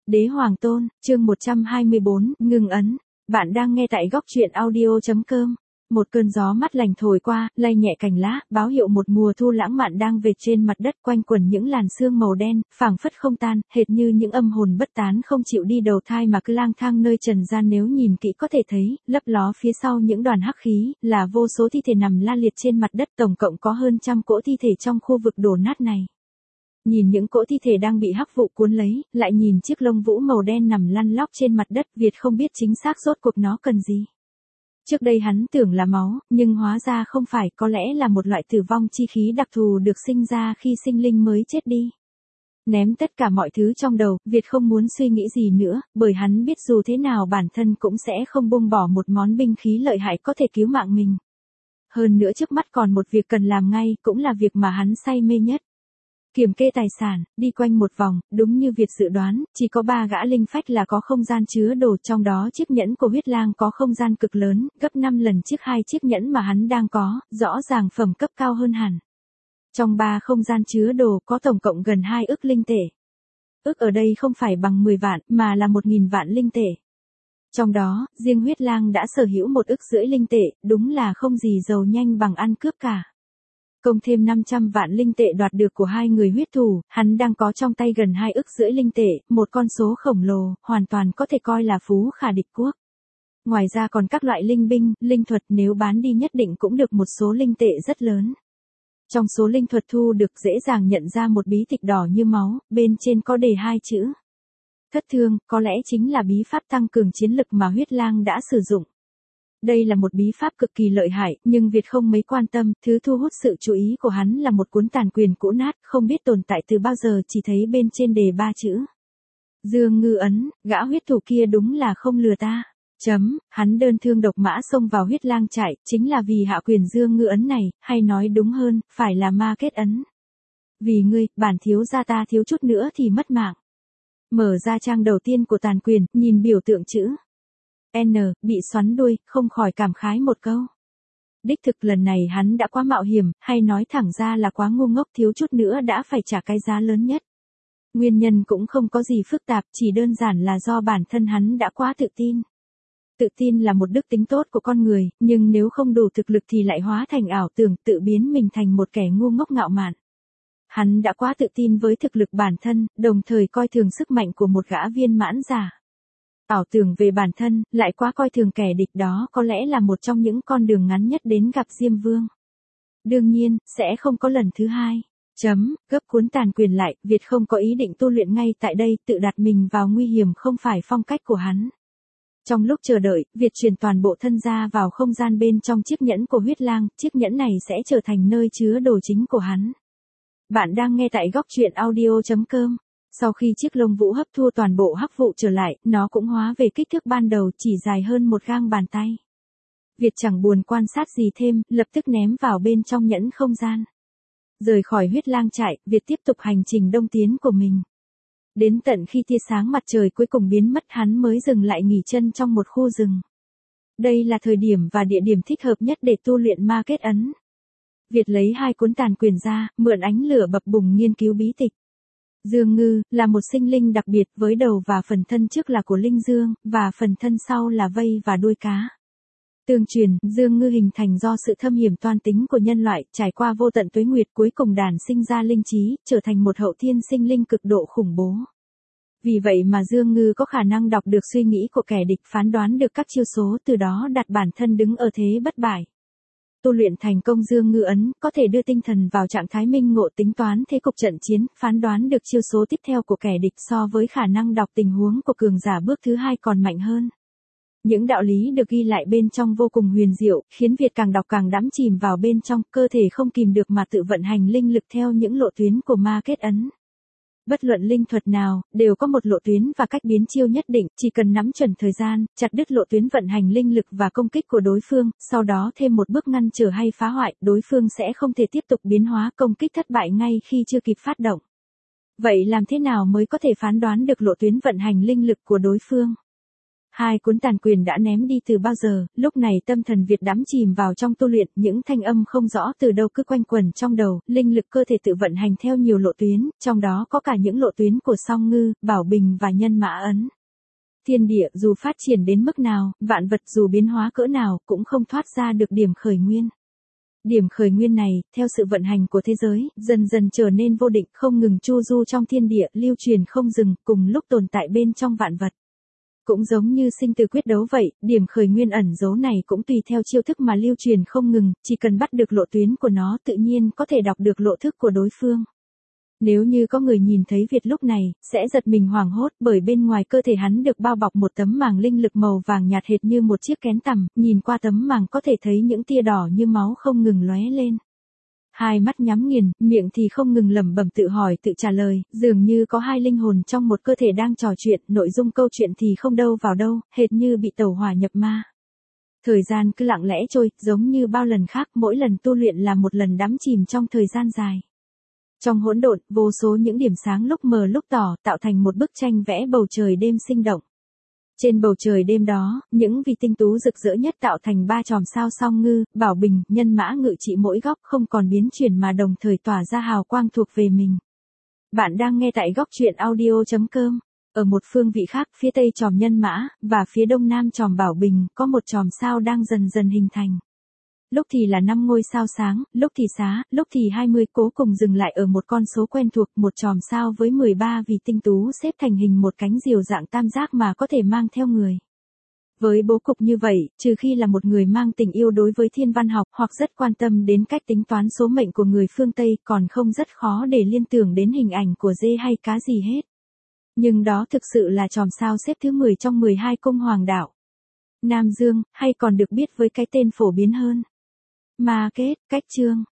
Đế Hoàng Tôn, chương 124, ngưng ấn. Bạn đang nghe tại góc truyện audio.com. Một cơn gió mát lành thổi qua, lay nhẹ cành lá, báo hiệu một mùa thu lãng mạn đang về trên mặt đất, quanh quẩn những làn sương màu đen, phảng phất không tan, hệt như những âm hồn bất tán không chịu đi đầu thai mà cứ lang thang nơi trần gian. Nếu nhìn kỹ có thể thấy, lấp ló phía sau những đoàn hắc khí, là vô số thi thể nằm la liệt trên mặt đất, tổng cộng có hơn 100 cỗ thi thể trong khu vực đổ nát này. Nhìn những cỗ thi thể đang bị hắc vụ cuốn lấy, lại nhìn chiếc lông vũ màu đen nằm lăn lóc trên mặt đất, Việt không biết chính xác rốt cuộc nó cần gì. Trước đây hắn tưởng là máu, nhưng hóa ra không phải, có lẽ là một loại tử vong chi khí đặc thù được sinh ra khi sinh linh mới chết đi. Ném tất cả mọi thứ trong đầu, Việt không muốn suy nghĩ gì nữa, bởi hắn biết dù thế nào bản thân cũng sẽ không buông bỏ một món binh khí lợi hại có thể cứu mạng mình. Hơn nữa trước mắt còn một việc cần làm ngay, cũng là việc mà hắn say mê nhất. Kiểm kê tài sản, đi quanh một vòng, đúng như Việt dự đoán, chỉ có 3 gã linh phách là có không gian chứa đồ, trong đó chiếc nhẫn của huyết lang có không gian cực lớn, gấp 5 lần chiếc 2 chiếc nhẫn mà hắn đang có, rõ ràng phẩm cấp cao hơn hẳn. Trong 3 không gian chứa đồ có tổng cộng gần 2 ức linh tệ. Ức ở đây không phải bằng 10 vạn, mà là 1.000 vạn linh tệ. Trong đó, riêng huyết lang đã sở hữu 1,5 ức linh tệ, đúng là không gì giàu nhanh bằng ăn cướp cả. Cộng thêm 500 vạn linh tệ đoạt được của 2 người huyết thủ, hắn đang có trong tay gần 2,5 ức linh tệ, một con số khổng lồ, hoàn toàn có thể coi là phú khả địch quốc. Ngoài ra còn các loại linh binh, linh thuật, nếu bán đi nhất định cũng được một số linh tệ rất lớn. Trong số linh thuật thu được dễ dàng nhận ra một bí tịch đỏ như máu, bên trên có đề 2 chữ. Thất thương, có lẽ chính là bí pháp tăng cường chiến lực mà huyết lang đã sử dụng. Đây là một bí pháp cực kỳ lợi hại, nhưng Việt không mấy quan tâm, thứ thu hút sự chú ý của hắn là một cuốn tàn quyền cũ nát, không biết tồn tại từ bao giờ, chỉ thấy bên trên đề 3 chữ. Dương Ngư ấn, gã huyết thủ kia đúng là không lừa ta. Hắn đơn thương độc mã xông vào huyết lang trại, chính là vì hạ quyền Dương Ngư ấn này, hay nói đúng hơn, phải là ma kết ấn. Vì ngươi, bản thiếu gia ta thiếu chút nữa thì mất mạng. Mở ra trang đầu tiên của tàn quyền, nhìn biểu tượng chữ N, bị xoắn đuôi, không khỏi cảm khái một câu. Đích thực lần này hắn đã quá mạo hiểm, hay nói thẳng ra là quá ngu ngốc, thiếu chút nữa đã phải trả cái giá lớn nhất. Nguyên nhân cũng không có gì phức tạp, chỉ đơn giản là do bản thân hắn đã quá tự tin. Tự tin là một đức tính tốt của con người, nhưng nếu không đủ thực lực thì lại hóa thành ảo tưởng, tự biến mình thành một kẻ ngu ngốc ngạo mạn. Hắn đã quá tự tin với thực lực bản thân, đồng thời coi thường sức mạnh của một gã viên mãn giả. Ảo tưởng về bản thân, lại quá coi thường kẻ địch, đó có lẽ là một trong những con đường ngắn nhất đến gặp Diêm Vương. Đương nhiên, sẽ không có lần thứ hai. Gấp cuốn tàn quyền lại, Việt không có ý định tu luyện ngay tại đây, tự đặt mình vào nguy hiểm không phải phong cách của hắn. Trong lúc chờ đợi, Việt truyền toàn bộ thân ra vào không gian bên trong chiếc nhẫn của huyết lang, chiếc nhẫn này sẽ trở thành nơi chứa đồ chính của hắn. Bạn đang nghe tại góc truyện audio.com. Sau khi chiếc lông vũ hấp thu toàn bộ hắc vụ trở lại, nó cũng hóa về kích thước ban đầu, chỉ dài hơn một gang bàn tay. Việt chẳng buồn quan sát gì thêm, lập tức ném vào bên trong nhẫn không gian. Rời khỏi huyết lang trại, Việt tiếp tục hành trình đông tiến của mình. Đến tận khi tia sáng mặt trời cuối cùng biến mất, hắn mới dừng lại nghỉ chân trong một khu rừng. Đây là thời điểm và địa điểm thích hợp nhất để tu luyện ma kết ấn. Việt lấy 2 cuốn tàn quyền ra, mượn ánh lửa bập bùng nghiên cứu bí tịch. Dương Ngư, là một sinh linh đặc biệt, với đầu và phần thân trước là của linh dương, và phần thân sau là vây và đuôi cá. Tương truyền, Dương Ngư hình thành do sự thâm hiểm toan tính của nhân loại, trải qua vô tận tuế nguyệt cuối cùng đản sinh ra linh trí, trở thành một hậu thiên sinh linh cực độ khủng bố. Vì vậy mà Dương Ngư có khả năng đọc được suy nghĩ của kẻ địch, phán đoán được các chiêu số, từ đó đặt bản thân đứng ở thế bất bại. Tu luyện thành công Dương Ngư ấn, có thể đưa tinh thần vào trạng thái minh ngộ, tính toán thế cục trận chiến, phán đoán được chiêu số tiếp theo của kẻ địch, so với khả năng đọc tình huống của cường giả bước thứ 2 còn mạnh hơn. Những đạo lý được ghi lại bên trong vô cùng huyền diệu, khiến Việt càng đọc càng đắm chìm vào bên trong, cơ thể không kìm được mà tự vận hành linh lực theo những lộ tuyến của ma kết ấn. Bất luận linh thuật nào, đều có một lộ tuyến và cách biến chiêu nhất định, chỉ cần nắm chuẩn thời gian, chặt đứt lộ tuyến vận hành linh lực và công kích của đối phương, sau đó thêm một bước ngăn trở hay phá hoại, đối phương sẽ không thể tiếp tục biến hóa, công kích thất bại ngay khi chưa kịp phát động. Vậy làm thế nào mới có thể phán đoán được lộ tuyến vận hành linh lực của đối phương? Hai cuốn tàn quyền đã ném đi từ bao giờ, lúc này tâm thần Việt đắm chìm vào trong tu luyện, những thanh âm không rõ từ đâu cứ quanh quẩn trong đầu, linh lực cơ thể tự vận hành theo nhiều lộ tuyến, trong đó có cả những lộ tuyến của Song Ngư, Bảo Bình và Nhân Mã Ấn. Thiên địa dù phát triển đến mức nào, vạn vật dù biến hóa cỡ nào, cũng không thoát ra được điểm khởi nguyên. Điểm khởi nguyên này, theo sự vận hành của thế giới, dần dần trở nên vô định, không ngừng chu du trong thiên địa, lưu truyền không dừng, cùng lúc tồn tại bên trong vạn vật. Cũng giống như sinh tử quyết đấu vậy, điểm khởi nguyên ẩn dấu này cũng tùy theo chiêu thức mà lưu truyền không ngừng, chỉ cần bắt được lộ tuyến của nó tự nhiên có thể đọc được lộ thức của đối phương. Nếu như có người nhìn thấy Việt lúc này, sẽ giật mình hoảng hốt bởi bên ngoài cơ thể hắn được bao bọc một tấm màng linh lực màu vàng nhạt hệt như một chiếc kén tằm, nhìn qua tấm màng có thể thấy những tia đỏ như máu không ngừng lóe lên. Hai mắt nhắm nghiền, miệng thì không ngừng lẩm bẩm tự hỏi tự trả lời, dường như có hai linh hồn trong một cơ thể đang trò chuyện, nội dung câu chuyện thì không đâu vào đâu, hệt như bị tẩu hỏa nhập ma. Thời gian cứ lặng lẽ trôi, giống như bao lần khác, mỗi lần tu luyện là một lần đắm chìm trong thời gian dài. Trong hỗn độn, vô số những điểm sáng lúc mờ lúc tỏ, tạo thành một bức tranh vẽ bầu trời đêm sinh động. Trên bầu trời đêm đó, những vì tinh tú rực rỡ nhất tạo thành ba chòm sao Song Ngư, Bảo Bình, Nhân Mã ngự trị mỗi góc không còn biến chuyển mà đồng thời tỏa ra hào quang thuộc về mình. Bạn đang nghe tại góc truyện audio.com. Ở một phương vị khác, phía tây chòm Nhân Mã, và phía đông nam chòm Bảo Bình, có một chòm sao đang dần dần hình thành. Lúc thì là 5 ngôi sao sáng, lúc thì xá, lúc thì 20, cố cùng dừng lại ở một con số quen thuộc, một chòm sao với 13 vì tinh tú xếp thành hình một cánh diều dạng tam giác mà có thể mang theo người. Với bố cục như vậy, trừ khi là một người mang tình yêu đối với thiên văn học hoặc rất quan tâm đến cách tính toán số mệnh của người phương Tây, còn không rất khó để liên tưởng đến hình ảnh của dê hay cá gì hết. Nhưng đó thực sự là chòm sao xếp thứ 10 trong 12 cung hoàng đạo. Nam Dương, hay còn được biết với cái tên phổ biến hơn. Ma Kết, Cách Chương.